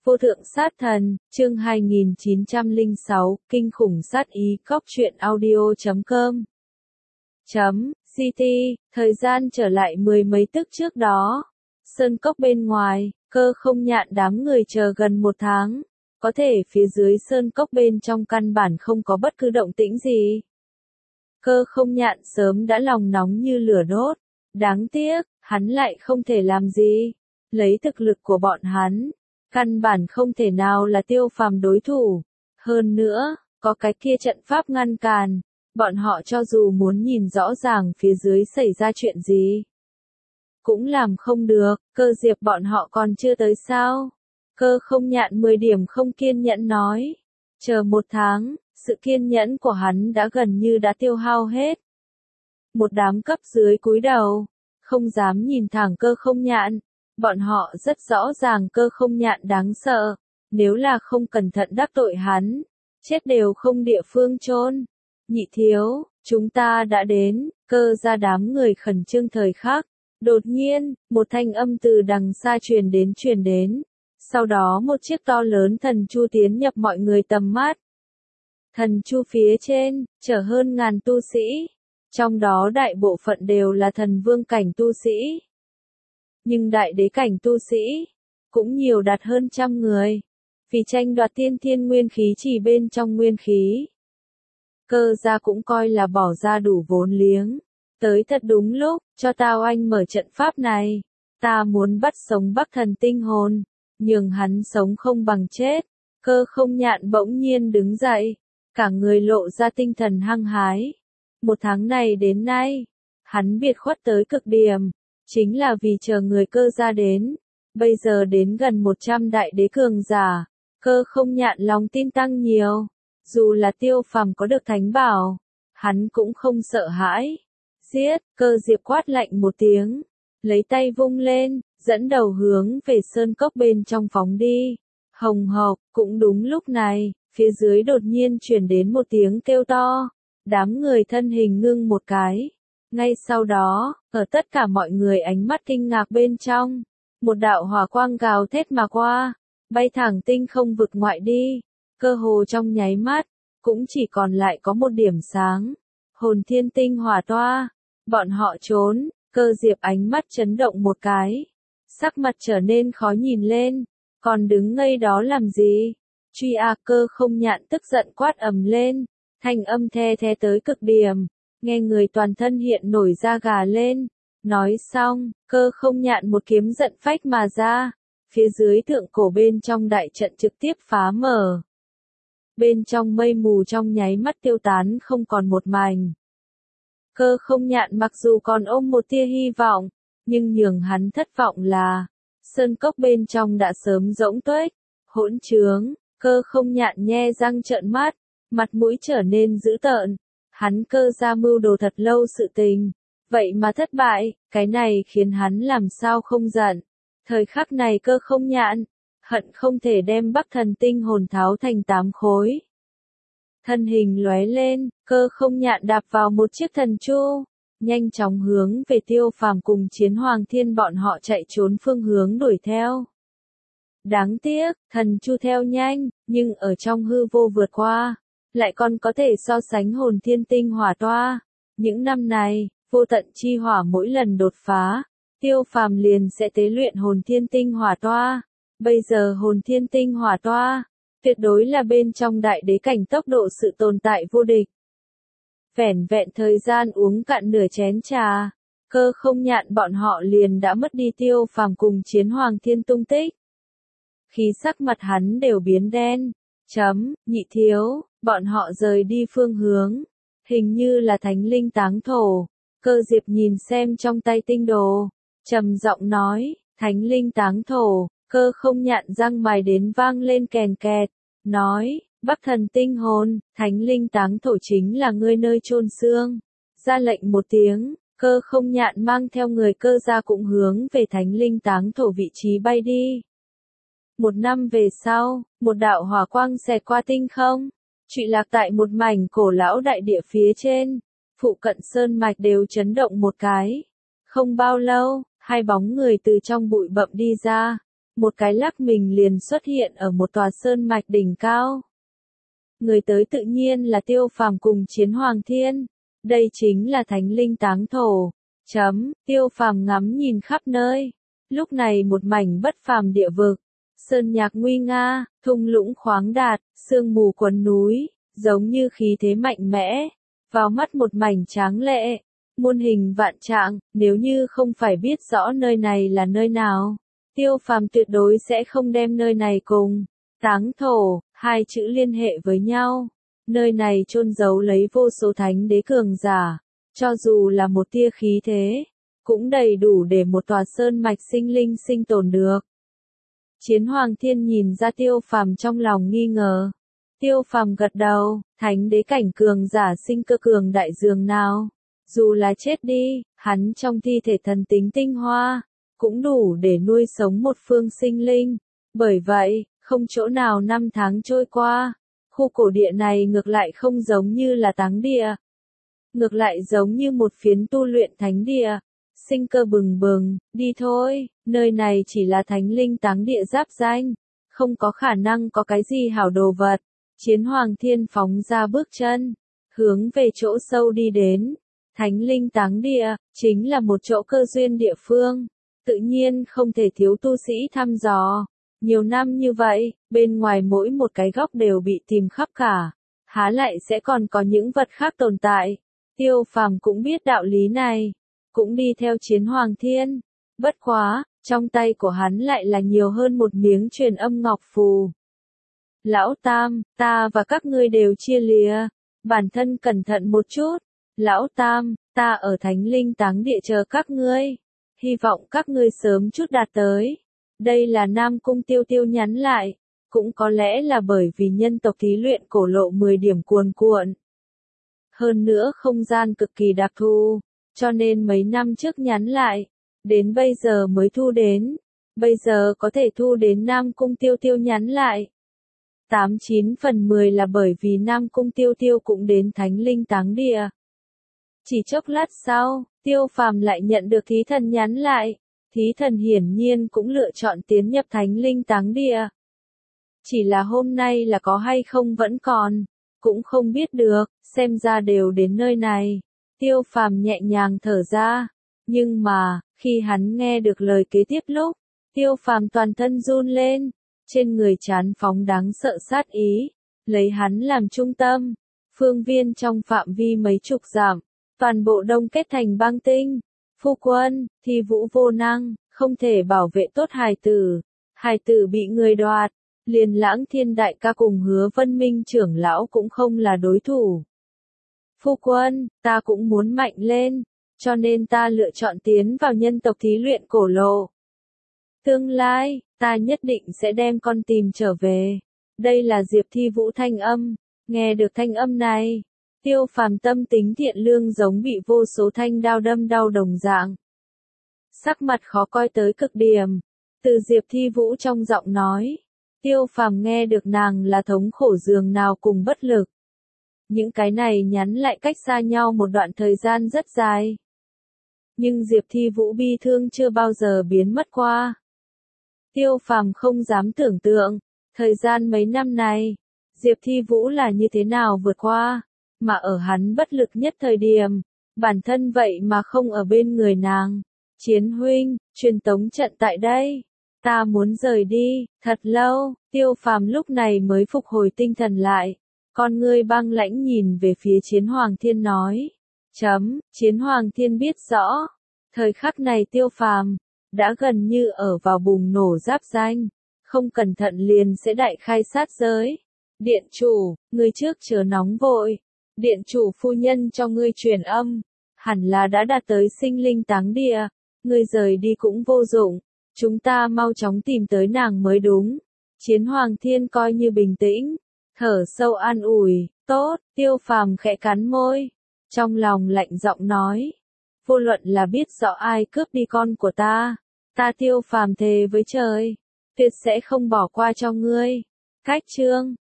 Vô thượng sát thần, chương 2906, kinh khủng sát ý, cóc truyện audio.com. CT, thời gian trở lại mười mấy tức trước đó. Sơn cốc bên ngoài, Cơ Không Nhạn đám người chờ gần một tháng. Có thể phía dưới sơn cốc bên trong căn bản không có bất cứ động tĩnh gì. Cơ Không Nhạn sớm đã lòng nóng như lửa đốt. Đáng tiếc, hắn lại không thể làm gì. Lấy thực lực của bọn hắn, căn bản không thể nào là Tiêu Phàm đối thủ. Hơn nữa, có cái kia trận pháp ngăn cản. Bọn họ cho dù muốn nhìn rõ ràng phía dưới xảy ra chuyện gì, cũng làm không được. Cơ Diệp bọn họ còn chưa tới sao? Cơ Không Nhạn 10 điểm không kiên nhẫn nói. Chờ một tháng, sự kiên nhẫn của hắn đã gần như đã tiêu hao hết. Một đám cấp dưới cúi đầu, không dám nhìn thẳng Cơ Không Nhạn. Bọn họ rất rõ ràng Cơ Không Nhạn đáng sợ. Nếu là không cẩn thận đắc tội hắn, chết đều không địa phương chôn. Nhị thiếu, chúng ta đã đến. Cơ ra đám người khẩn trương thời khắc. Đột nhiên, một thanh âm từ đằng xa truyền đến. Sau đó một chiếc to lớn thần chu tiến nhập mọi người tầm mắt. Thần chu phía trên, chở hơn ngàn tu sĩ. Trong đó đại bộ phận đều là thần vương cảnh tu sĩ. Nhưng đại đế cảnh tu sĩ, cũng nhiều đạt hơn 100 người. Vì tranh đoạt tiên thiên nguyên khí chỉ bên trong nguyên khí. Cơ gia cũng coi là bỏ ra đủ vốn liếng. Tới thật đúng lúc, cho tao anh mở trận pháp này. Ta muốn bắt sống Bắc Thần tinh hồn, nhường hắn sống không bằng chết. Cơ Không Nhạn bỗng nhiên đứng dậy, cả người lộ ra tinh thần hăng hái. Một tháng này đến nay, hắn biệt khuất tới cực điểm, chính là vì chờ người Cơ gia đến. Bây giờ đến gần 100 đại đế cường giả, Cơ Không Nhạn lòng tin tăng nhiều. Dù là Tiêu Phàm có được thánh bảo, hắn cũng không sợ hãi. Giết! Cơ Diệp quát lạnh một tiếng, lấy tay vung lên, dẫn đầu hướng về sơn cốc bên trong phóng đi. Hồng hộc, cũng đúng lúc này, phía dưới đột nhiên truyền đến một tiếng kêu to. Đám người thân hình ngưng một cái. Ngay sau đó, ở tất cả mọi người ánh mắt kinh ngạc bên trong, một đạo hỏa quang gào thét mà qua, bay thẳng tinh không vực ngoại đi. Cơ hồ trong nháy mắt, cũng chỉ còn lại có một điểm sáng. Hồn thiên tinh hỏa toa. Bọn họ trốn. Cơ Diệp ánh mắt chấn động một cái, sắc mặt trở nên khó nhìn lên. Còn đứng ngây đó làm gì? Truy a! Cơ Không Nhạn tức giận quát ầm lên, thanh âm the thé tới cực điểm, nghe người toàn thân hiện nổi da gà lên. Nói xong, Cơ Không Nhạn một kiếm giận phách mà ra, phía dưới thượng cổ bên trong đại trận trực tiếp phá mở. Bên trong mây mù trong nháy mắt tiêu tán không còn một mảnh. Cơ Không Nhạn mặc dù còn ôm một tia hy vọng, nhưng nhường hắn thất vọng là, sơn cốc bên trong đã sớm rỗng tuếch. Hỗn trướng! Cơ Không Nhạn nhe răng trợn mắt, mặt mũi trở nên dữ tợn. Hắn Cơ ra mưu đồ thật lâu sự tình, vậy mà thất bại, cái này khiến hắn làm sao không giận. Thời khắc này Cơ Không Nhạn hận không thể đem Bắc Thần tinh hồn tháo thành 8 khối. Thân hình lóe lên, Cơ Không Nhạn đạp vào một chiếc thần chu, nhanh chóng hướng về Tiêu Phàm cùng Chiến Hoàng Thiên bọn họ chạy trốn phương hướng đuổi theo. Đáng tiếc, thần chu theo nhanh, nhưng ở trong hư vô vượt qua, lại còn có thể so sánh hồn thiên tinh hỏa toa. Những năm này, vô tận chi hỏa mỗi lần đột phá, Tiêu Phàm liền sẽ tế luyện hồn thiên tinh hỏa toa. Bây giờ hồn thiên tinh hỏa toa, tuyệt đối là bên trong đại đế cảnh tốc độ sự tồn tại vô địch. Vẻn vẹn thời gian uống cạn nửa chén trà, Cơ Không Nhạn bọn họ liền đã mất đi Tiêu Phàm cùng Chiến Hoàng Thiên tung tích. Khi sắc mặt hắn đều biến đen. Nhị thiếu, bọn họ rời đi phương hướng, hình như là Thánh Linh Táng Thổ. Cơ Diệp nhìn xem trong tay tinh đồ, trầm giọng nói, Thánh Linh Táng Thổ. Cơ Không Nhạn răng mày đến vang lên kèn kẹt, nói, Bắc Thần tinh hồn, Thánh Linh Táng Thổ chính là ngươi nơi chôn xương. Ra lệnh một tiếng, Cơ Không Nhạn mang theo người Cơ gia cũng hướng về Thánh Linh Táng Thổ vị trí bay đi. Một năm về sau, một đạo hỏa quang xẹt qua tinh không, trụy lạc tại một mảnh cổ lão đại địa phía trên. Phụ cận sơn mạch đều chấn động một cái. Không bao lâu, hai bóng người từ trong bụi bặm đi ra. một cái lắc mình liền xuất hiện ở một tòa sơn mạch đỉnh cao. Người tới tự nhiên là Tiêu Phàm cùng Chiến Hoàng Thiên. Đây chính là thánh linh táng thổ. Tiêu Phàm ngắm nhìn khắp nơi. Lúc này một mảnh bất phàm địa vực. Sơn nhạc nguy nga, thung lũng khoáng đạt, sương mù quấn núi, giống như khí thế mạnh mẽ. Vào mắt một mảnh tráng lệ, muôn hình vạn trạng, nếu như không phải biết rõ nơi này là nơi nào, Tiêu Phàm tuyệt đối sẽ không đem nơi này cùng táng thổ, hai chữ liên hệ với nhau. Nơi này chôn giấu lấy vô số thánh đế cường giả, cho dù là một tia khí thế, cũng đầy đủ để một tòa sơn mạch sinh linh sinh tồn được. Chiến Hoàng Thiên nhìn ra Tiêu Phàm trong lòng nghi ngờ. Tiêu Phàm gật đầu, thánh đế cảnh cường giả sinh cơ cường đại dường nào. Dù là chết đi, hắn trong thi thể thần tính tinh hoa, cũng đủ để nuôi sống một phương sinh linh. Bởi vậy, không chỗ nào năm tháng trôi qua, khu cổ địa này ngược lại không giống như là táng địa. Ngược lại giống như một phiến tu luyện thánh địa. Sinh cơ bừng bừng, đi thôi, nơi này chỉ là thánh linh táng địa giáp danh, không có khả năng có cái gì hảo đồ vật. Chiến Hoàng Thiên phóng ra bước chân, hướng về chỗ sâu đi đến. Thánh linh táng địa, chính là một chỗ cơ duyên địa phương, tự nhiên không thể thiếu tu sĩ thăm dò. Nhiều năm như vậy, bên ngoài mỗi một cái góc đều bị tìm khắp cả, há lại sẽ còn có những vật khác tồn tại. Tiêu Phàm cũng biết đạo lý này, cũng đi theo Chiến Hoàng Thiên. Bất quá, trong tay của hắn lại là nhiều hơn một miếng truyền âm ngọc phù. Lão Tam, ta và các ngươi đều chia lìa, bản thân cẩn thận một chút. Lão Tam, ta ở thánh linh táng địa chờ các ngươi, hy vọng các ngươi sớm chút đạt tới. Đây là Nam Cung Tiêu Tiêu nhắn lại, cũng có lẽ là bởi vì nhân tộc thí luyện cổ lộ 10 điểm cuồn cuộn. Hơn nữa không gian cực kỳ đặc thù, cho nên mấy năm trước nhắn lại, đến bây giờ mới thu đến. Bây giờ có thể thu đến Nam Cung Tiêu Tiêu nhắn lại. 89 phần 10 là bởi vì Nam Cung Tiêu Tiêu cũng đến thánh linh táng địa. Chỉ chốc lát sau, Tiêu Phàm lại nhận được thí thần nhắn lại. Thí thần hiển nhiên cũng lựa chọn tiến nhập thánh linh táng địa. Chỉ là hôm nay là có hay không vẫn còn, cũng không biết được, xem ra đều đến nơi này. Tiêu Phàm nhẹ nhàng thở ra, nhưng mà, khi hắn nghe được lời kế tiếp lúc, Tiêu Phàm toàn thân run lên, trên người trán phóng đáng sợ sát ý, lấy hắn làm trung tâm, phương viên trong phạm vi mấy chục dặm, toàn bộ đông kết thành băng tinh. Phu quân, Thi Vũ vô năng, không thể bảo vệ tốt hài tử bị người đoạt, liền Lãng Thiên đại ca cùng Hứa Vân Minh trưởng lão cũng không là đối thủ. Phu quân, ta cũng muốn mạnh lên, cho nên ta lựa chọn tiến vào nhân tộc thí luyện cổ lộ. Tương lai, ta nhất định sẽ đem con tìm trở về. Đây là Diệp Thi Vũ thanh âm, nghe được thanh âm này. Tiêu Phàm tâm tính thiện lương giống bị vô số thanh đao đâm đau đồng dạng. Sắc mặt khó coi tới cực điểm. Từ Diệp Thi Vũ trong giọng nói, Tiêu Phàm nghe được nàng là thống khổ dường nào cùng bất lực. Những cái này nhắn lại cách xa nhau một đoạn thời gian rất dài. Nhưng Diệp Thi Vũ bi thương chưa bao giờ biến mất qua. Tiêu Phàm không dám tưởng tượng, thời gian mấy năm này, Diệp Thi Vũ là như thế nào vượt qua. Mà ở hắn bất lực nhất thời điểm, bản thân vậy mà không ở bên người nàng. Chiến huynh, truyền tống trận tại đây. Ta muốn rời đi, thật lâu. Tiêu Phàm lúc này mới phục hồi tinh thần lại. Con ngươi băng lãnh nhìn về phía Chiến Hoàng Thiên nói. Chiến Hoàng Thiên biết rõ. Thời khắc này Tiêu Phàm đã gần như ở vào bùng nổ giáp danh. Không cẩn thận liền sẽ đại khai sát giới. Điện chủ, người trước chớ nóng vội. Điện chủ phu nhân cho ngươi truyền âm, hẳn là đã đạt tới sinh linh táng địa, ngươi rời đi cũng vô dụng, chúng ta mau chóng tìm tới nàng mới đúng. Chiến Hoàng Thiên coi như bình tĩnh, thở sâu an ủi, tốt. Tiêu Phàm khẽ cắn môi, trong lòng lạnh giọng nói, vô luận là biết rõ ai cướp đi con của ta Tiêu Phàm thề với trời, tuyệt sẽ không bỏ qua cho ngươi. Cách chương